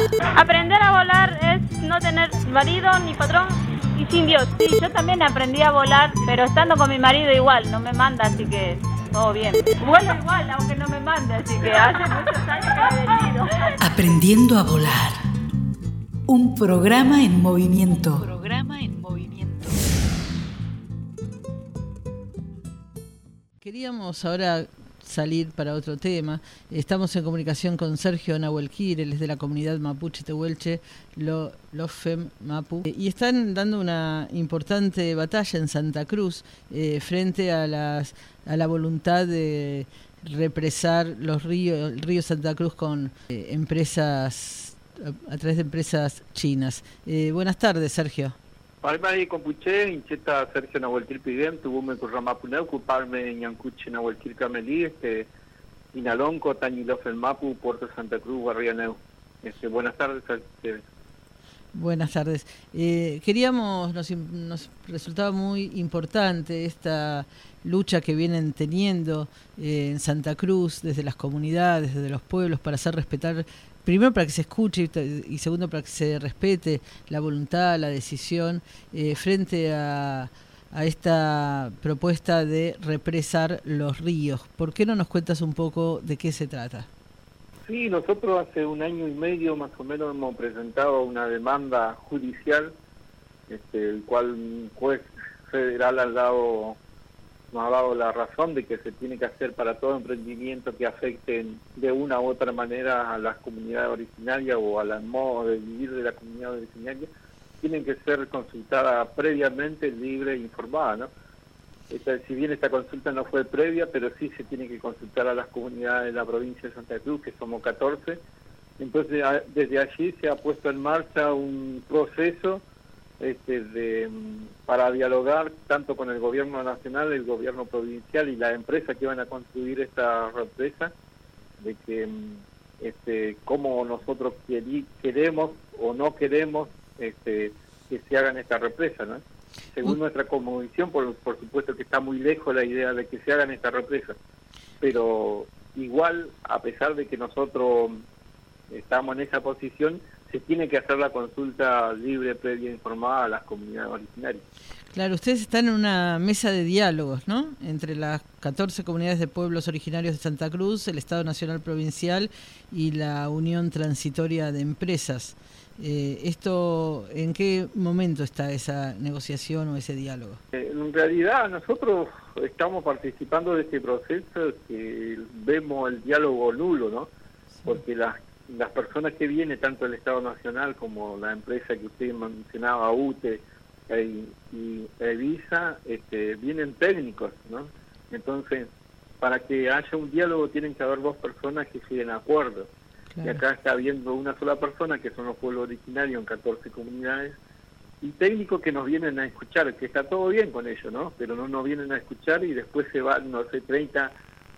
Aprender a volar es no tener marido ni patrón y sin Dios. Sí, yo también aprendí a volar, pero estando con mi marido igual, no me manda, así que todo bien. Vuelo igual, aunque no me mande, así que hace muchos años que me decido. Aprendiendo a volar. Un programa en movimiento. Queríamos ahora salir para otro tema. Estamos en comunicación con Sergio Nahuelquir, él es de la comunidad mapuche tehuelche, Lofem Mapu, y están dando una importante batalla en Santa Cruz frente a la voluntad de represar el río Santa Cruz con empresas, a través de empresas chinas. Buenas tardes, Sergio. Palmari compuche, incheta Sergio Nahuelquir Pidem, tuvume kurramapuneu, kuparme ñancuche Nahuelquir Camelí, Inalonco, Tañilofen Mapu, Puerto Santa Cruz, Guarrianeu. Buenas tardes a ustedes. Buenas tardes. Nos resultaba muy importante esta lucha que vienen teniendo en Santa Cruz, desde las comunidades, desde los pueblos, para hacer respetar, primero para que se escuche y segundo para que se respete la voluntad, la decisión, frente a esta propuesta de represar los ríos. ¿Por qué no nos cuentas un poco de qué se trata? Sí, nosotros hace 1 año y medio más o menos hemos presentado una demanda judicial, el cual un juez federal nos ha dado la razón de que se tiene que hacer para todo emprendimiento que afecten de una u otra manera a las comunidades originarias o al modo de vivir de la comunidad originaria, tienen que ser consultadas previamente, libre e informada, ¿no? Si bien esta consulta no fue previa, pero sí se tiene que consultar a las comunidades de la provincia de Santa Cruz, que somos 14. Entonces, desde allí se ha puesto en marcha un proceso para dialogar tanto con el gobierno nacional, el gobierno provincial y la empresa que van a construir esta represa, de que cómo nosotros queremos o no queremos que se hagan esta represa, ¿no? Según nuestra cosmovisión, por supuesto que está muy lejos la idea de que se hagan esta represa, pero igual, a pesar de que nosotros estamos en esa posición, se tiene que hacer la consulta libre, previa, informada a las comunidades originarias. Claro, ustedes están en una mesa de diálogos, ¿no?, entre las 14 comunidades de pueblos originarios de Santa Cruz, el Estado Nacional Provincial y la Unión Transitoria de Empresas. ¿Esto en qué momento está esa negociación o ese diálogo? En realidad nosotros estamos participando de este proceso que vemos el diálogo nulo, ¿no? Sí. Porque las personas que vienen, tanto el Estado Nacional como la empresa que usted mencionaba, UTE y Evisa, vienen técnicos, ¿no? Entonces, para que haya un diálogo tienen que haber 2 personas que lleguen a acuerdo. Claro. Y acá está habiendo una sola persona, que son los pueblos originarios en 14 comunidades, y técnicos que nos vienen a escuchar, que está todo bien con ellos, ¿no? Pero no nos vienen a escuchar y después se van, no sé, 30,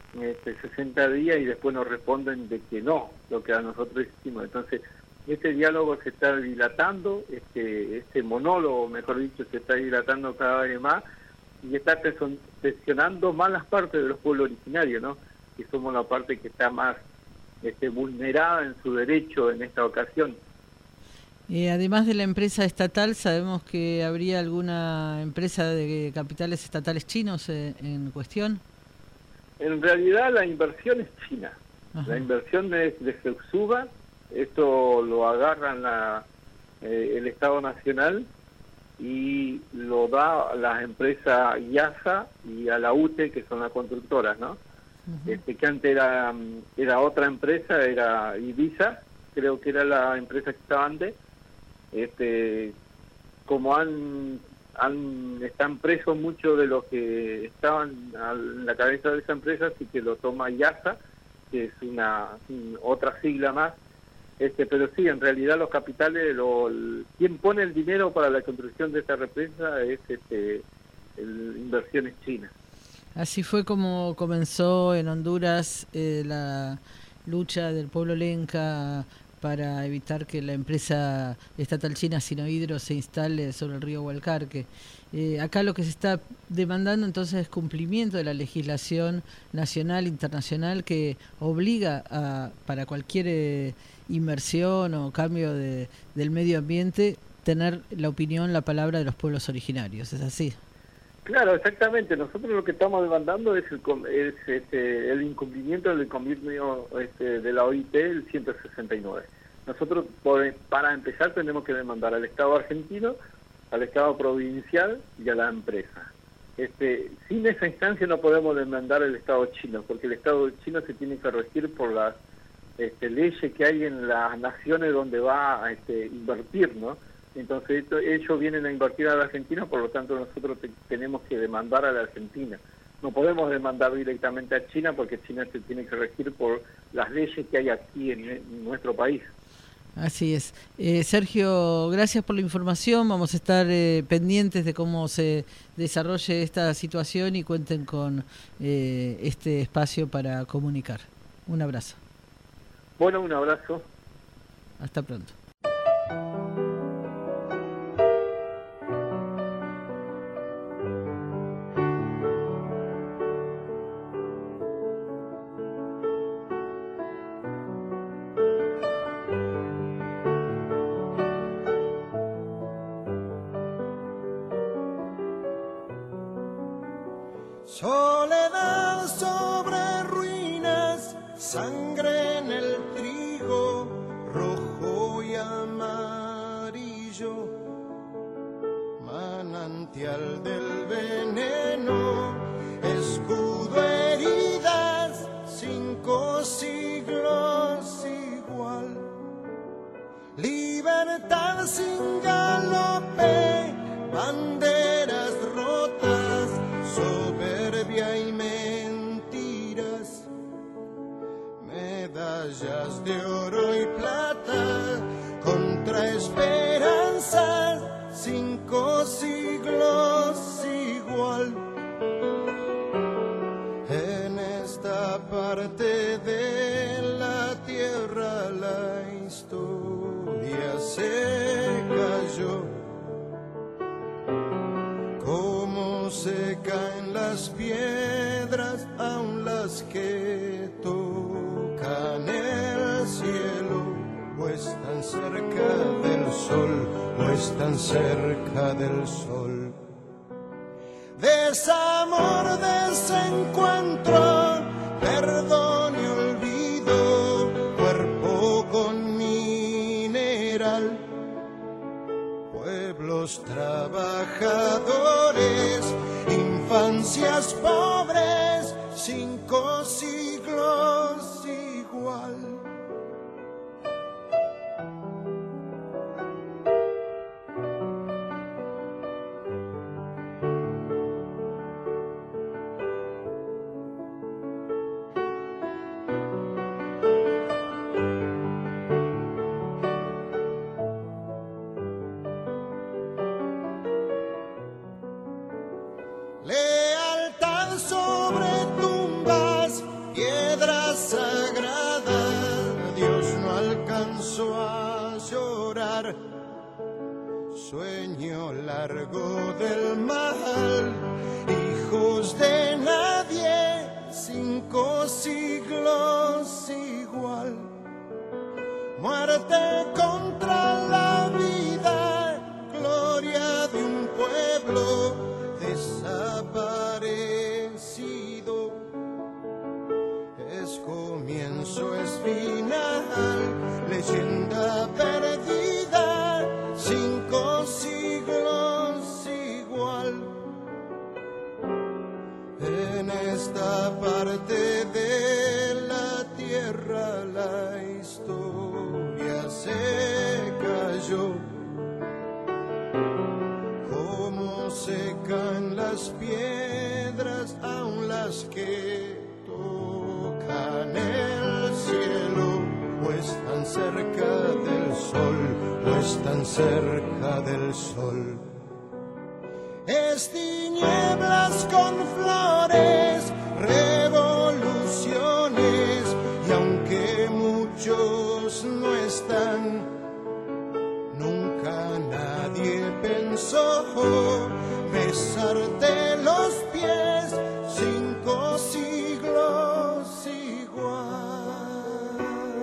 60 días y después nos responden de que no, lo que a nosotros hicimos. Entonces, este diálogo se está dilatando, este monólogo, mejor dicho, se está dilatando cada vez más y está presionando más las partes de los pueblos originarios, ¿no? Que somos la parte que está más vulnerada en su derecho en esta ocasión. Además de la empresa estatal, sabemos que habría alguna empresa de capitales estatales chinos en cuestión. En realidad la inversión es china. Ajá. La inversión es de Seusuba, esto lo agarran el Estado Nacional y lo da a las empresas IASA y a la UTE, que son las constructoras, ¿no? Que antes era otra empresa, era Ibiza, creo que era la empresa que estaba antes. Como están presos muchos de los que estaban a la cabeza de esa empresa, así que lo toma IASA, que es otra sigla más. Pero sí, en realidad los capitales, quien pone el dinero para la construcción de esta represa es Inversiones Chinas. Así fue como comenzó en Honduras la lucha del pueblo lenca para evitar que la empresa estatal china Sinohydro se instale sobre el río Hualcarque. Acá lo que se está demandando entonces es cumplimiento de la legislación nacional e internacional que obliga para cualquier inversión o cambio del medio ambiente tener la opinión, la palabra de los pueblos originarios. ¿Es así? Claro, exactamente. Nosotros lo que estamos demandando es el incumplimiento del convenio de la OIT, el 169. Nosotros, para empezar, tenemos que demandar al Estado argentino, al Estado provincial y a la empresa. Sin esa instancia no podemos demandar al Estado chino, porque el Estado chino se tiene que regir por las leyes que hay en las naciones donde va a invertir, ¿no? Entonces ellos vienen a invertir a la Argentina, por lo tanto nosotros tenemos que demandar a la Argentina. No podemos demandar directamente a China porque China se tiene que regir por las leyes que hay aquí en nuestro país. Así es. Sergio, gracias por la información. Vamos a estar pendientes de cómo se desarrolle esta situación y cuenten con este espacio para comunicar. Un abrazo. Bueno, un abrazo. Hasta pronto. Soledad sobre ruinas, sangre en el trigo, rojo y amarillo, manantial del veneno, escudo, heridas, 5 siglos igual, libertad sin galope, banderas rotas, soberbia y mentiras, medallas de oro y plata, contra esperanzas, 5 siglos igual. En esta parte de la tierra la historia se cayó, como se caen las piedras, aun las que tocan el cielo, o están cerca del sol, o están cerca del sol. Desamor, desencuentro, perdón y olvido, cuerpo con mineral, pueblos trabajadores, infancias pobres, 5 siglos igual. Lealtad sobre tumbas, piedras sagradas, Dios no alcanzó a llorar. Sueño largo del mal, hijos de nadie, 5 siglos igual. Muerte contra la vida, gloria de un pueblo desaparecido, es comienzo, es final, leyenda perdida, 5 siglos igual. En esta parte de la tierra la historia se cayó, se caen las piedras, aun las que tocan el cielo, o están cerca del sol, o están cerca del sol. Es tinieblas con flores, revoluciones, y aunque muchos no están bajo, besarte los pies, 5 siglos igual.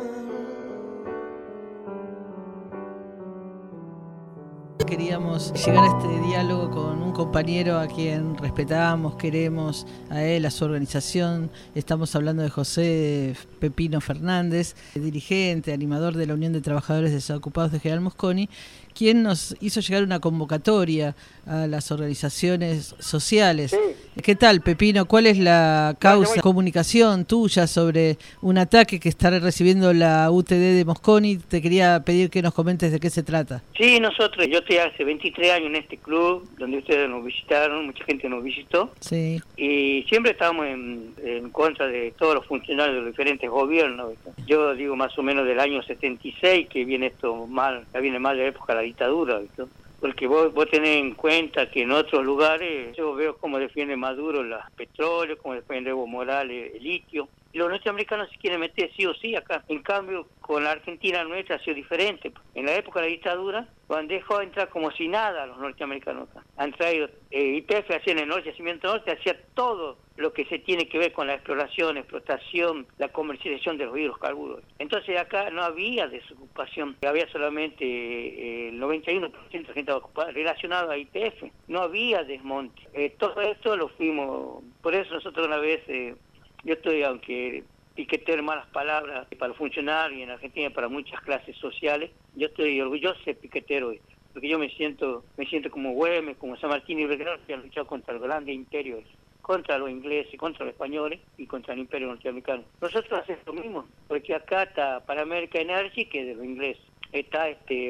Queríamos llegar a este diálogo con un compañero a quien respetamos, queremos, a él, a su organización. Estamos hablando de José Pepino Fernández, dirigente, animador de la Unión de Trabajadores Desocupados de General Mosconi, quien nos hizo llegar una convocatoria a las organizaciones sociales. Sí. ¿Qué tal, Pepino? ¿Cuál es la causa de comunicación tuya sobre un ataque que está recibiendo la UTD de Mosconi? Te quería pedir que nos comentes de qué se trata. Sí, yo estoy hace 23 años en este club, donde ustedes nos visitaron, mucha gente nos visitó. Sí. Y siempre estábamos en contra de todos los funcionarios de los diferentes gobiernos. Yo digo más o menos del año 76, que viene esto mal, ya viene mal de la época de la dictadura, ¿viste? Porque vos tenés en cuenta que en otros lugares yo veo cómo defiende Maduro los petróleos, cómo defiende Evo Morales el litio. Y los norteamericanos se quieren meter sí o sí acá. En cambio, con la Argentina nuestra ha sido diferente. En la época de la dictadura, lo han dejado entrar como si nada a los norteamericanos acá. Han traído YPF, hacían en el norte, Yacimiento Norte, hacía todo lo que se tiene que ver con la explotación, la comercialización de los hidrocarburos. Entonces acá no había desocupación, había solamente el 91% de gente ocupada relacionado a YPF. No había desmonte. Todo esto lo fuimos, por eso nosotros una vez... Yo estoy, aunque piqueteo malas palabras para los funcionarios y en Argentina para muchas clases sociales, yo estoy orgulloso de ser piquetero, porque yo me siento como Güemes, como San Martín y Belgrano, que han luchado contra los grandes imperios, contra los ingleses, contra los españoles y contra el imperio norteamericano. Nosotros hacemos lo mismo, porque acá está Panamerican Energy, que es de los ingleses, está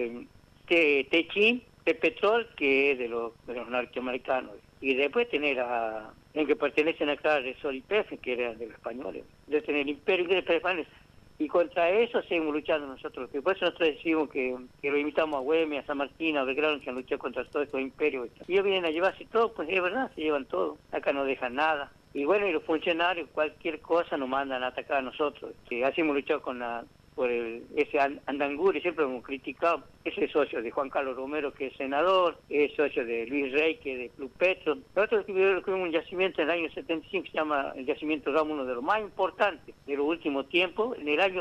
Techin, de Petrol, que es de los norteamericanos, y después tener en que pertenecen acá al Resol YPF, que eran de los españoles, de tener el imperio inglés español, y contra eso seguimos luchando nosotros. Y por eso nosotros decimos que lo invitamos a Güemes, a San Martín, a Belgrano, que han luchado contra todos estos imperios. Y ellos vienen a llevarse todo, pues es verdad, se llevan todo, acá no dejan nada. Y bueno, y los funcionarios, cualquier cosa nos mandan a atacar a nosotros. Así hemos luchado por ese Andanguri, siempre hemos criticado. Ese socio de Juan Carlos Romero, que es senador, es socio de Luis Rey, que es de Club Petro. Nosotros tuvimos un yacimiento en el año 75 que se llama el yacimiento Ramos, uno de los más importantes de los últimos tiempos, en el año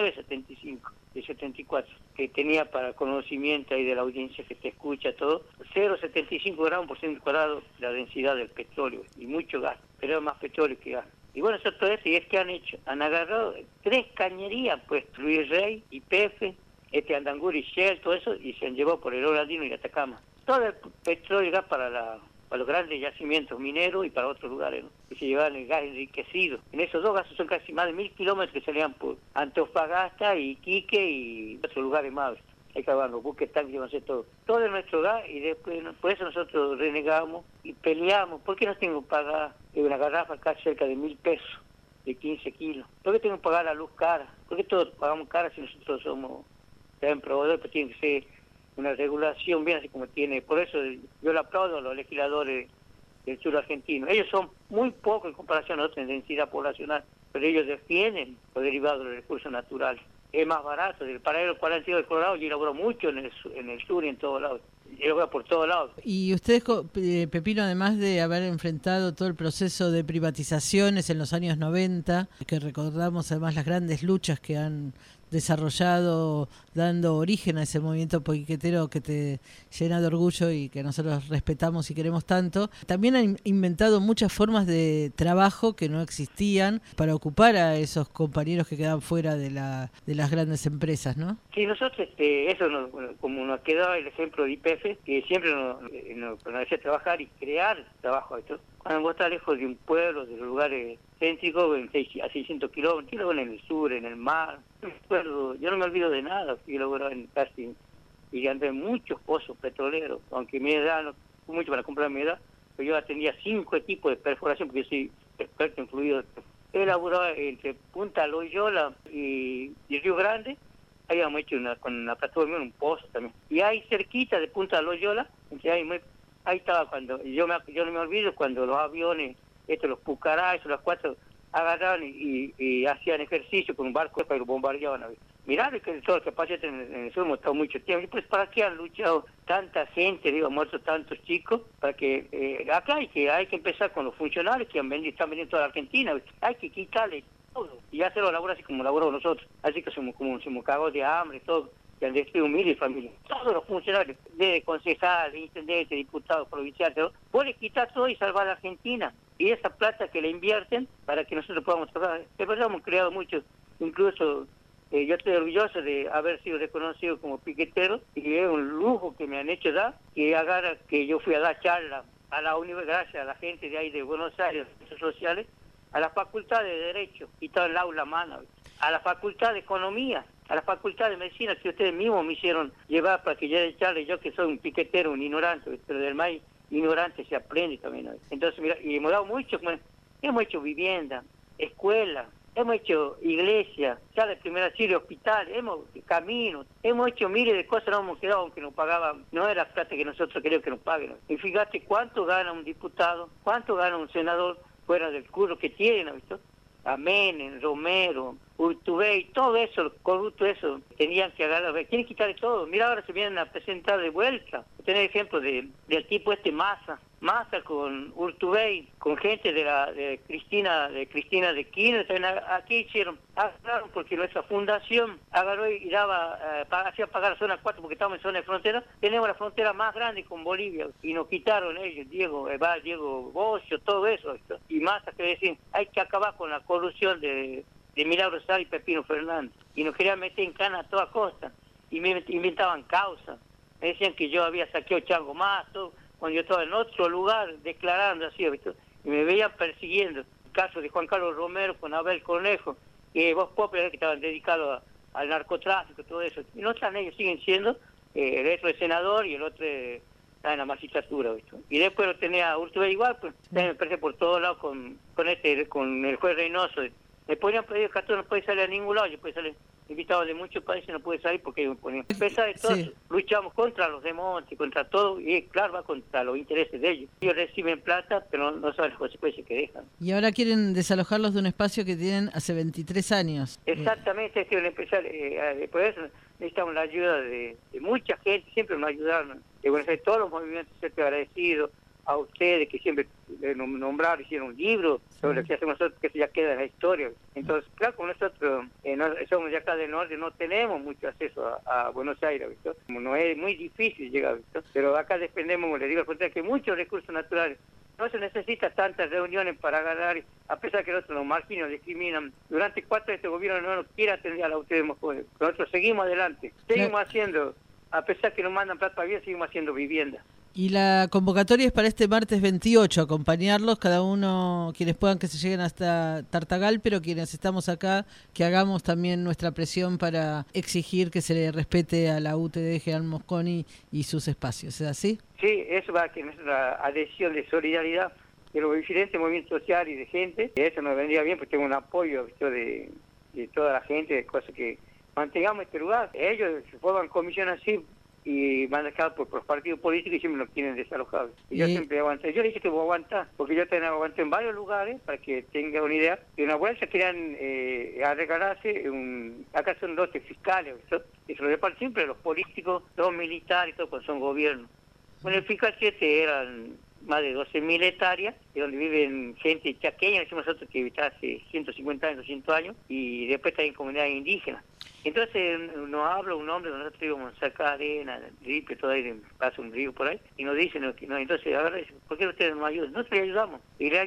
1975, de 74, que tenía para conocimiento ahí de la audiencia que te escucha todo, 0,75 gramos por centímetro cuadrado la densidad del petróleo, y mucho gas, pero es más petróleo que gas. Y bueno, eso todo eso, y es que han agarrado 3 cañerías, pues, Luis Rey, YPF, Andanguri, Shell, todo eso, y se han llevado por el Oro Andino y Atacama. Todo el petróleo y gas para los grandes yacimientos mineros y para otros lugares, ¿no? Y se llevaban el gas enriquecido. En esos 2 gases son casi más de 1000 kilómetros que salían por Antofagasta, Iquique y otros lugares más. Hay que acabar los buques, tanques, llevarse todo. Todo es nuestro gas, y después, por eso nosotros renegamos y peleamos. ¿Por qué no tengo que pagar una garrafa acá cerca de 1000 pesos, de 15 kilos? ¿Por qué tengo que pagar la luz cara? ¿Por qué todos pagamos cara si nosotros somos también proveedores? Pero tiene que ser una regulación bien así como tiene. Por eso yo le aplaudo a los legisladores del sur argentino. Ellos son muy pocos en comparación a nosotros en densidad poblacional, pero ellos defienden los derivados de los recursos naturales. Es más barato. El paradero 42 de Colorado yo elaboró mucho en el sur y en todos lados. Yo elaboró por todos lados. Y ustedes, Pepino, además de haber enfrentado todo el proceso de privatizaciones en los años 90, que recordamos además las grandes luchas que han desarrollado, dando origen a ese movimiento piquetero que te llena de orgullo y que nosotros respetamos y queremos tanto, también han inventado muchas formas de trabajo que no existían para ocupar a esos compañeros que quedan fuera de las grandes empresas, ¿no? Sí, nosotros, eso como nos quedaba el ejemplo de YPF, que siempre nos hacía trabajar y crear trabajo. Cuando vos estás lejos de un pueblo, de los lugares céntricos, a 600 kilómetros, luego en el sur, en el mar. Yo no me olvido de nada, fui elaborado en casi, y andé en muchos pozos petroleros, aunque mi edad no fue mucho para comprar mi edad, pero yo atendía 5 equipos de perforación, porque yo soy experto en fluidos. He elaborado entre Punta Loyola y Río Grande. Habíamos hecho con la plataforma un pozo también. Y ahí cerquita de Punta Loyola, ahí estaba cuando, yo no me olvido cuando los aviones, los Pucará, los 4, agarraban y hacían ejercicio con un barco y lo bombardeaban. Mirá que todo lo que pasa en el sur hemos estado mucho tiempo. Pues ¿para qué han luchado tanta gente, digo, muerto tantos chicos? Para que acá hay que empezar con los funcionarios que están vendiendo toda la Argentina. Hay que quitarle todo y hacerlo laburar así como laboramos nosotros. Así que somos cagados de hambre, todo. Que han destruido miles de familias. Todos los funcionarios, de concejales, intendentes, diputados, provinciales, vos le quitar todo y salvar a la Argentina. Y esa plata que le invierten para que nosotros podamos trabajar. De verdad hemos creado mucho, incluso yo estoy orgulloso de haber sido reconocido como piquetero y es un lujo que me han hecho dar, que yo fui a dar charla a la universidad, gracias a la gente de ahí de Buenos Aires, sociales, a la Facultad de Derecho, y estaba en la aula mano, a la Facultad de Economía, a la Facultad de Medicina, que ustedes mismos me hicieron llevar para que yo de charla, yo que soy un piquetero, un ignorante, pero del más ignorante se aprende también. Entonces, mira, y hemos dado mucho, hemos hecho vivienda, escuela, hemos hecho iglesia, sala de primer auxilio, hospital, hemos caminos, hemos hecho miles de cosas, no hemos quedado aunque nos pagaban, no era plata que nosotros queríamos que nos paguen. Y fíjate cuánto gana un diputado, cuánto gana un senador fuera del curso que tienen, ¿no visto? Menem, Romero, Urtubey, todo eso, corrupto eso, tenían que agarrar, quieren quitarle todo. Mira, ahora se vienen a presentar de vuelta. Tener ejemplo del tipo Massa con Urtubey, con gente de Cristina de Kirchner, aquí hicieron, agarraron porque nuestra fundación agarró y daba, hacía pagar la zona 4 porque estamos en zona de frontera, tenemos la frontera más grande con Bolivia y nos quitaron ellos, Diego Bocio, todo eso, y Massa que decían, hay que acabar con la corrupción de Milagro Sala y Pepino Fernández, y nos querían meter en cana a toda costa, y me inventaban causas, me decían que yo había saqueado Chango Más, todo, cuando yo estaba en otro lugar declarando así, ¿visto? Y me veían persiguiendo. El caso de Juan Carlos Romero con Abel Cornejo, y vos pobres que estaban dedicados al narcotráfico, todo eso. Y no están ellos, siguen siendo, el otro es senador y el otro está en la magistratura, ¿visto? Y después lo tenía a Urtubey igual, pues me parece por todos lados con el juez Reynoso. Le ponían pedir que no puede salir a ningún lado, yo puede salir invitado de muchos países, no puede salir porque a pesar de todo, sí, luchamos contra los desmontes, contra todo, y claro, va contra los intereses de ellos. Ellos reciben plata, pero no saben las consecuencias que dejan. Y ahora quieren desalojarlos de un espacio que tienen hace 23 años. Exactamente, quieren empezar, por eso necesitamos la ayuda de mucha gente, siempre nos ayudaron, de Buenos Aires, todos los movimientos, siempre agradecidos a ustedes que siempre nombraron, hicieron un libro sobre lo que hacemos nosotros, que eso ya queda en la historia. Entonces, claro, como nosotros somos de acá del norte, no tenemos mucho acceso a Buenos Aires, ¿visto? Como no es muy difícil llegar, ¿visto? Pero acá dependemos, le digo al contrario, que muchos recursos naturales. No se necesita tantas reuniones para agarrar, a pesar que nosotros los marginos discriminan. Durante 4 años este gobierno no nos quiere atender a la ustedes jóvenes. Nosotros seguimos adelante, seguimos haciendo, a pesar que nos mandan plata para bien, seguimos haciendo vivienda. Y la convocatoria es para este martes 28, acompañarlos, cada uno, quienes puedan que se lleguen hasta Tartagal, pero quienes estamos acá, que hagamos también nuestra presión para exigir que se le respete a la UTD General Mosconi y sus espacios, ¿es así? Sí, eso va a que nuestra adhesión de solidaridad de los diferentes movimientos sociales y de gente, eso nos vendría bien porque tengo un apoyo, ¿visto? de toda la gente, de cosas que mantengamos este lugar. Ellos se forman comisiones así, y manejados por los partidos políticos y siempre nos tienen desalojados. Y yo siempre aguanté. Yo le dije que voy a aguantar, porque yo aguanté en varios lugares, para que tenga una idea. Y una vuelta querían regalarse, acá son lotes fiscales, y se lo reparten siempre los políticos, los militares, todo cuando son gobiernos. Bueno, el fiscal 7 eran más de 12.000 hectáreas, y donde viven gente chaqueña, decimos nosotros que está hace 150 años, 200 años, y después también comunidades indígenas. Entonces nos habla un hombre, nosotros íbamos a sacar arena, ripe, todo ahí, pasa un río por ahí, y nos dicen, entonces, a ver, ¿por qué ustedes no ayudan? Nosotros le ayudamos,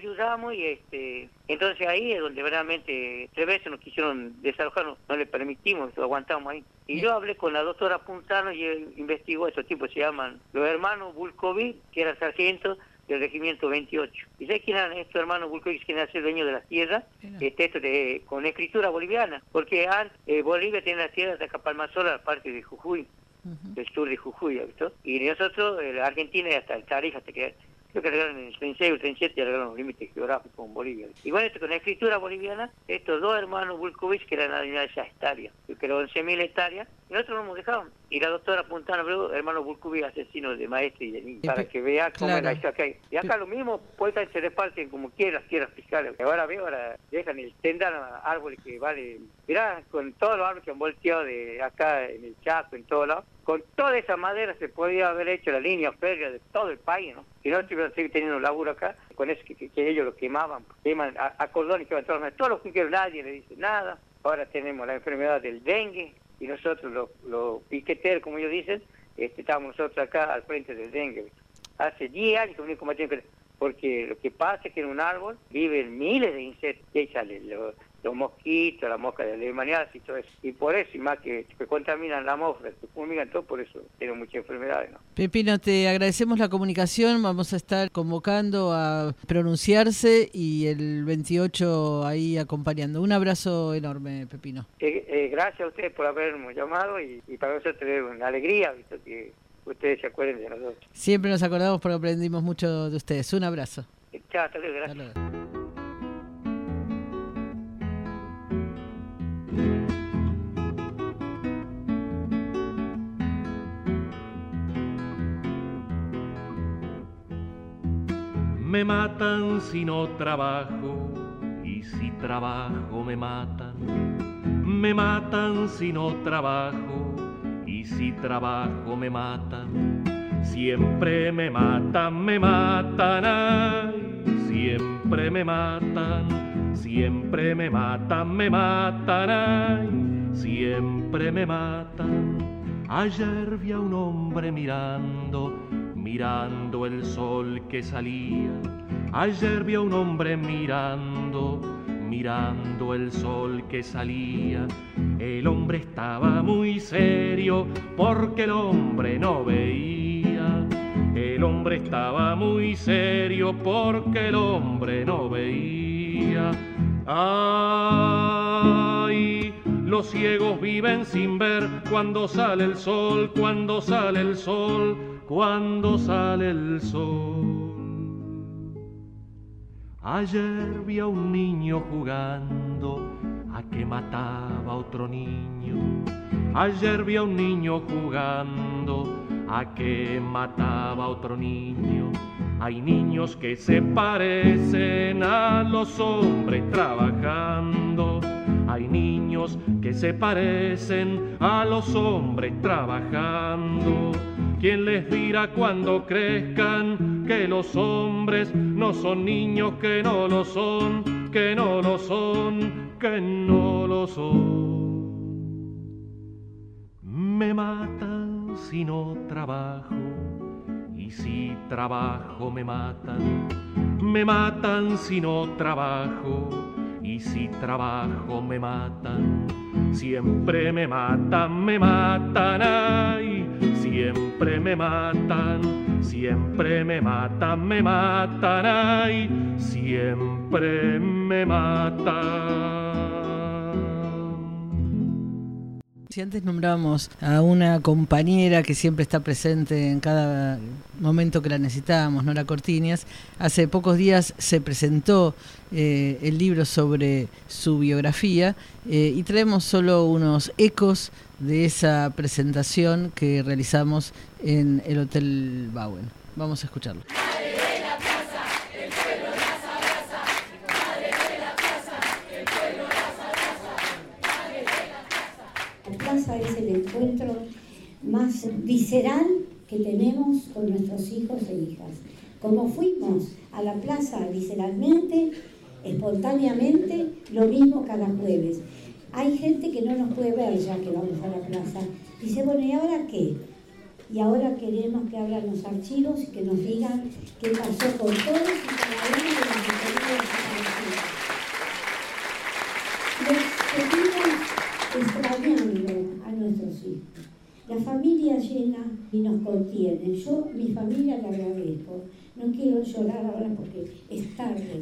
y entonces ahí es donde verdaderamente 3 veces nos quisieron desalojar, no le permitimos, lo aguantamos ahí. Y yo hablé con la doctora Puntano y él investigó, estos tipos se llaman los hermanos Bulkovic, que eran sargentos del regimiento 28. ¿Y sabes quién eran estos hermanos Bulkovic, que eran el dueño de las tierras? Con escritura boliviana, porque antes Bolivia tenía las tierras de Capalmazola, la parte de Jujuy, del sur de Jujuy, ¿visto? Y nosotros, la Argentina, hasta el Tarija, creo que arreglaron en el 36 o el 37 y arreglaron los límites geográficos con Bolivia. Igual con la escritura boliviana, estos 2 hermanos Bulkovic, que eran de esa hectárea, que que eran 11.000 hectáreas, y nosotros no hemos dejado. Y la doctora apuntando, hermano Burcubi, asesino de maestros y de niños, para que vea cómo es la historia que hay. Y acá lo mismo, pues se reparten como quieran las tierras fiscales. Ahora dejan el tendal árboles que vale, mirá, con todos los árboles que han volteado de acá en el Chaco, en todos lados, con toda esa madera se podía haber hecho la línea férrea de todo el país, ¿no? Si no estuvieran teniendo laburo acá, con eso que ellos lo quemaban a cordón y quemaban todos los que nadie le dice nada. Ahora tenemos la enfermedad del dengue y nosotros los piqueteros, como ellos dicen, estábamos nosotros acá al frente del dengue. Hace 10 años que venimos combatiendo, porque lo que pasa es que en un árbol viven miles de insectos y ahí salen los mosquitos, la mosca de Alemania y todo eso. Y por eso, y más que contaminan la atmósfera, que fumigan todo, por eso tienen muchas enfermedades, ¿no? Pepino, te agradecemos la comunicación, vamos a estar convocando a pronunciarse y el 28 ahí acompañando. Un abrazo enorme, Pepino. Gracias a ustedes por habernos llamado y para nosotros es una alegría, visto que ustedes se acuerden de nosotros. Siempre nos acordamos porque aprendimos mucho de ustedes. Un abrazo. Chao, hasta luego, gracias. Hasta luego. Me matan si no trabajo, y si trabajo me matan. Me matan si no trabajo, y si trabajo me matan. Siempre me matan, ay, siempre me matan. Siempre me matan, ay, siempre me matan. Ayer vi a un hombre mirando el sol que salía. Ayer vi a un hombre mirando el sol que salía. El hombre estaba muy serio porque el hombre no veía. El hombre estaba muy serio porque el hombre no veía. Ay, los ciegos viven sin ver cuando sale el sol, cuando sale el sol, cuando sale el sol. Ayer vi a un niño jugando a que mataba a otro niño. Ayer vi a un niño jugando a que mataba a otro niño. Hay niños que se parecen a los hombres trabajando. Hay niños que se parecen a los hombres trabajando. ¿Quién les dirá cuando crezcan que los hombres no son niños, que no lo son, que no lo son, que no lo son? Me matan si no trabajo, y si trabajo me matan. Me matan si no trabajo, y si trabajo me matan. Siempre me matan, ay, siempre me matan, ay, siempre me matan. Si antes nombrábamos a una compañera que siempre está presente en cada momento que la necesitamos, Nora Cortiñas, hace pocos días se presentó el libro sobre su biografía y traemos solo unos ecos de esa presentación que realizamos en el Hotel Bauen. Vamos a escucharlo. La plaza es el encuentro más visceral que tenemos con nuestros hijos e hijas. Como fuimos a la plaza visceralmente, espontáneamente, lo mismo cada jueves. Hay gente que no nos puede ver ya que vamos a la plaza. Dice, bueno, ¿y ahora qué? Y ahora queremos que abran los archivos y que nos digan qué pasó con todos y cada uno de los detenidos desaparecidos. Los seguimos extrañando a nuestros hijos. La familia llena y nos contiene. Yo, mi familia, le agradezco. No quiero llorar ahora porque es tarde.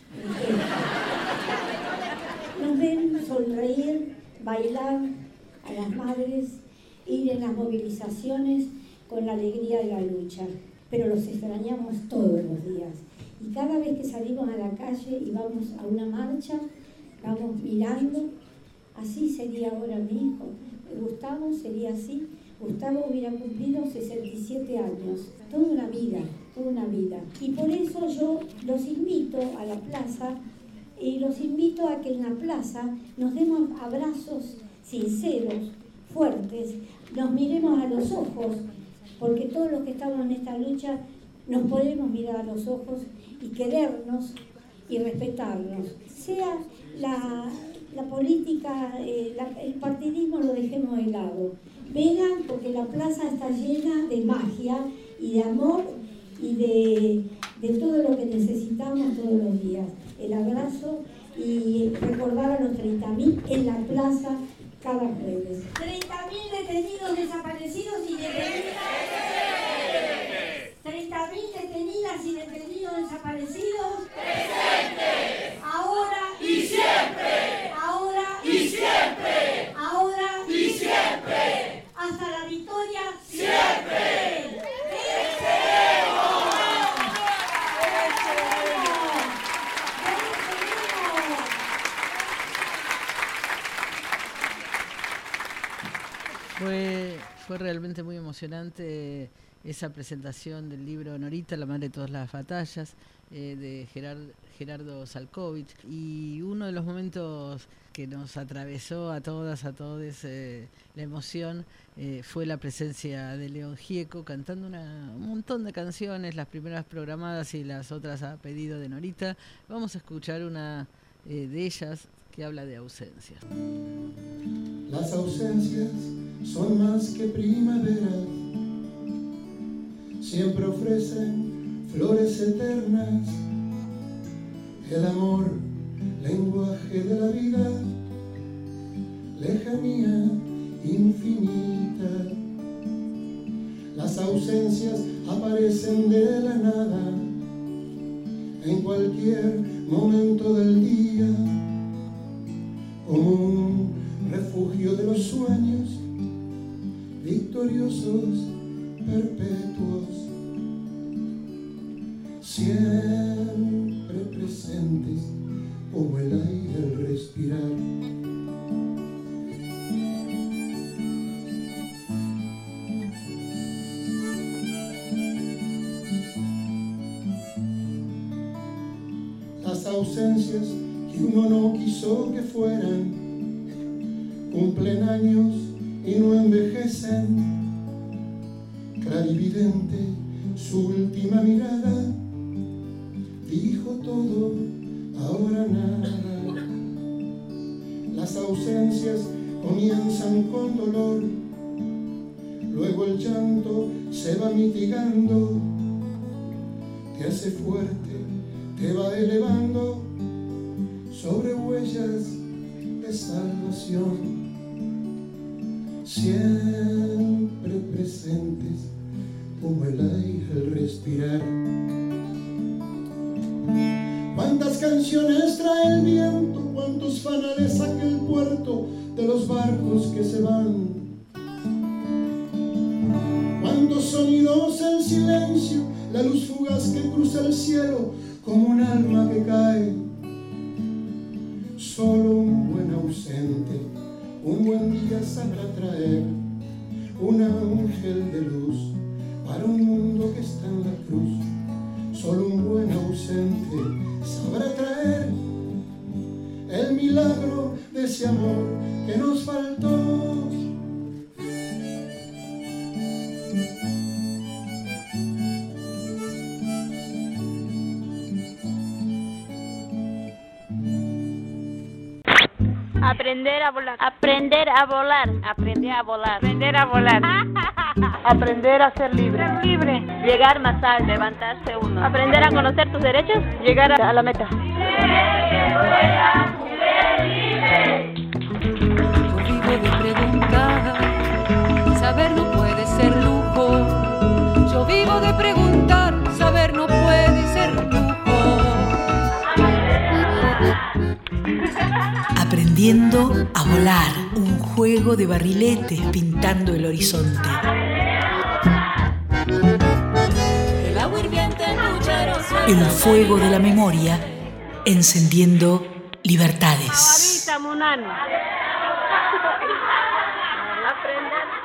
Nos ven sonreír, bailar a las madres, ir en las movilizaciones con la alegría de la lucha. Pero los extrañamos todos los días. Y cada vez que salimos a la calle y vamos a una marcha, vamos mirando así sería ahora mi hijo. Gustavo sería así. Gustavo hubiera cumplido 67 años, toda una vida. Y por eso yo los invito a la plaza y los invito a que en la plaza nos demos abrazos sinceros, fuertes, nos miremos a los ojos, porque todos los que estamos en esta lucha nos podemos mirar a los ojos y querernos y respetarnos. Sea la política, el partidismo lo dejemos de lado. Vengan porque la plaza está llena de magia y de amor y de todo lo que necesitamos todos los días. El abrazo y recordar a los 30.000 en la plaza cada jueves. 30.000 detenidos desaparecidos y detenidas. 30.000 detenidas y detenidos desaparecidos. Presentes. Ahora y siempre. Ahora y siempre. Ahora y siempre. Hasta la victoria siempre. Fue realmente muy emocionante esa presentación del libro Norita, la madre de todas las batallas, de Gerardo Salkovich, y uno de los momentos que nos atravesó a todas, a todos la emoción, fue la presencia de León Gieco cantando un montón de canciones, las primeras programadas y las otras a pedido de Norita. Vamos a escuchar una de ellas que habla de ausencias. Las ausencias son más que primavera, siempre ofrecen flores eternas, el amor, lenguaje de la vida, lejanía infinita. Las ausencias aparecen de la nada, en cualquier momento del día, como un refugio de los sueños, victoriosos, perpetuos, siempre presentes como el aire al respirar. Las ausencias que uno no quiso que fueran, cumplen años y no envejecen. Clarividente, su última mirada dijo todo, ahora nada. Las ausencias comienzan con dolor, luego el llanto se va mitigando, te hace fuerte, te va elevando sobre huellas de salvación, siempre presentes como el aire al respirar. Cuántas canciones trae el viento, cuántos fanales saca el puerto de los barcos que se van, cuántos sonidos el silencio, la luz fugaz que cruza el cielo como un alma que cae. Solo un buen ausente, un buen día sabrá traer un ángel de luz para un mundo que está en la cruz. Solo un buen ausente sabrá traer el milagro de ese amor que nos faltó. Aprender a volar. Aprender a volar. Aprender a volar. Aprender a volar. Aprender a ser libre. Ser libre. Llegar más alto. Levantarse uno. Aprender a conocer tus derechos. Llegar a la meta. Yo vivo de preguntar. Saber no puede ser lujo. Yo vivo de preguntar. Saber no puede ser lujo. Aprendiendo a volar, un juego de barriletes pintando el horizonte. El fuego de la memoria encendiendo libertades. aprender